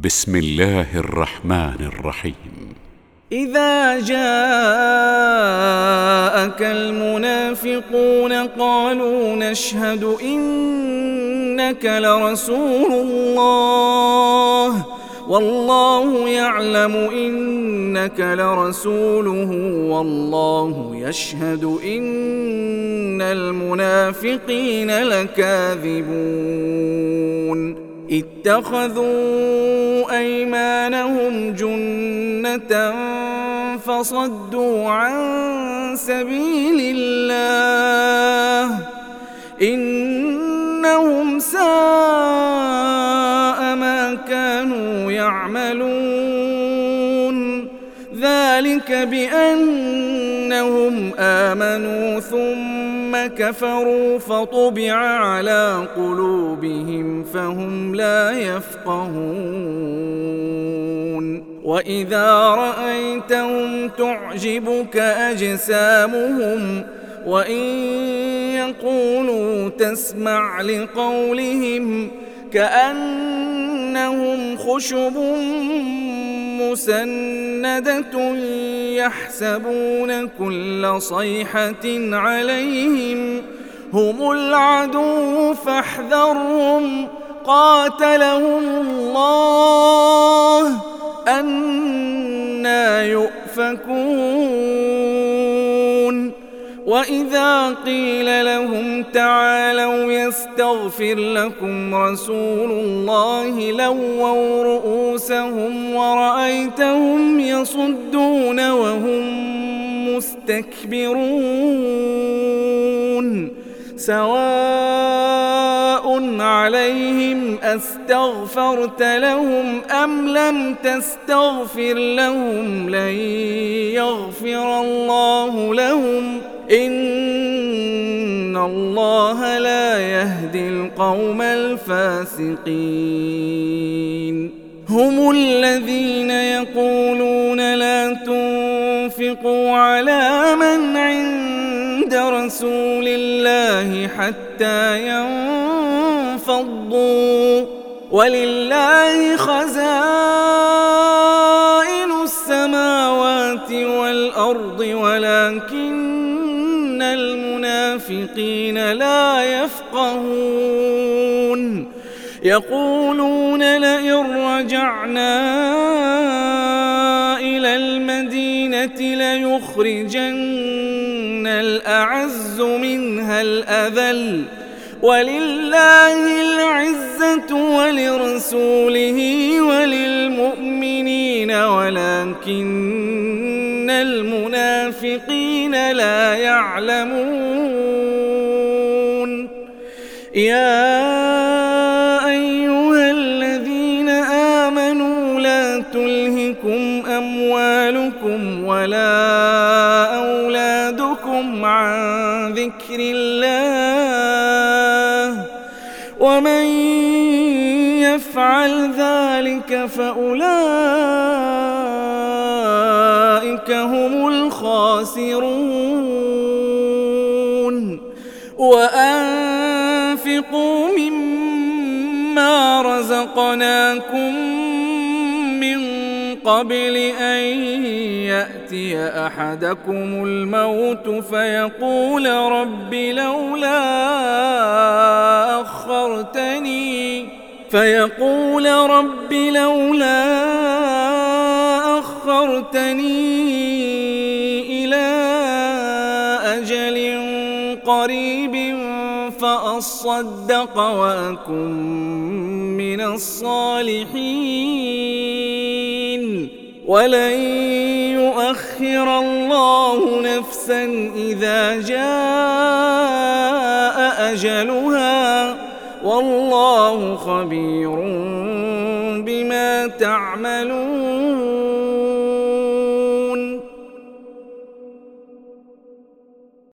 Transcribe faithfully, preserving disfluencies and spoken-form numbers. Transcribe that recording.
بسم الله الرحمن الرحيم. إذا جاءك المنافقون قالوا نشهد إنك لرسول الله والله يعلم إنك لرسوله والله يشهد إن المنافقين لكاذبون اتخذوا أيمانهم جنة فصدوا عن سبيل الله إنهم ساء ما كانوا يعملون ذلك بأنهم آمنوا ثم كفروا فطبع على قلوبهم فهم لا يفقهون وإذا رأيتهم تعجبك أجسامهم وإن يقولوا تسمع لقولهم كأنهم خشب مسندة يحسبون كل صيحة عليهم هم العدو فاحذرهم قاتلهم الله أنى يؤفكون وإذا قيل لهم تعالوا يستغفر لكم رسول الله لووا رؤوسهم ورأيتهم يصدون وهم مستكبرون سواء عليهم أستغفرت لهم أم لم تستغفر لهم لن يغفر الله لهم إن الله لا يهدي القوم الفاسقين هم الذين يقولون لا تنفقوا على من عند رسول الله حتى ينفضوا ولله خزائن السماوات والأرض ولكن المنافقين لا يفقهون يقولون لئن رجعنا إلى المدينة ليخرجن الأعز منها الأذل ولله العزة ولرسوله وللمؤمنين ولكن المنافقين لا يعلمون يا أيها الذين آمنوا لا تلهكم أموالكم ولا أولادكم عن ذكر الله ومن يفعل ذلك فأولئك هم الخاسرون وأنفقوا مما رزقناكم من قبل أن يأتي أحدكم الموت فيقول رب لولا أخرتني فيقول رب لولا أخرتني إلى أجل قريب فأصدق وأكن من الصالحين ولن يؤخر الله نفسا إذا جاء أجلها والله خبير بما تعملون.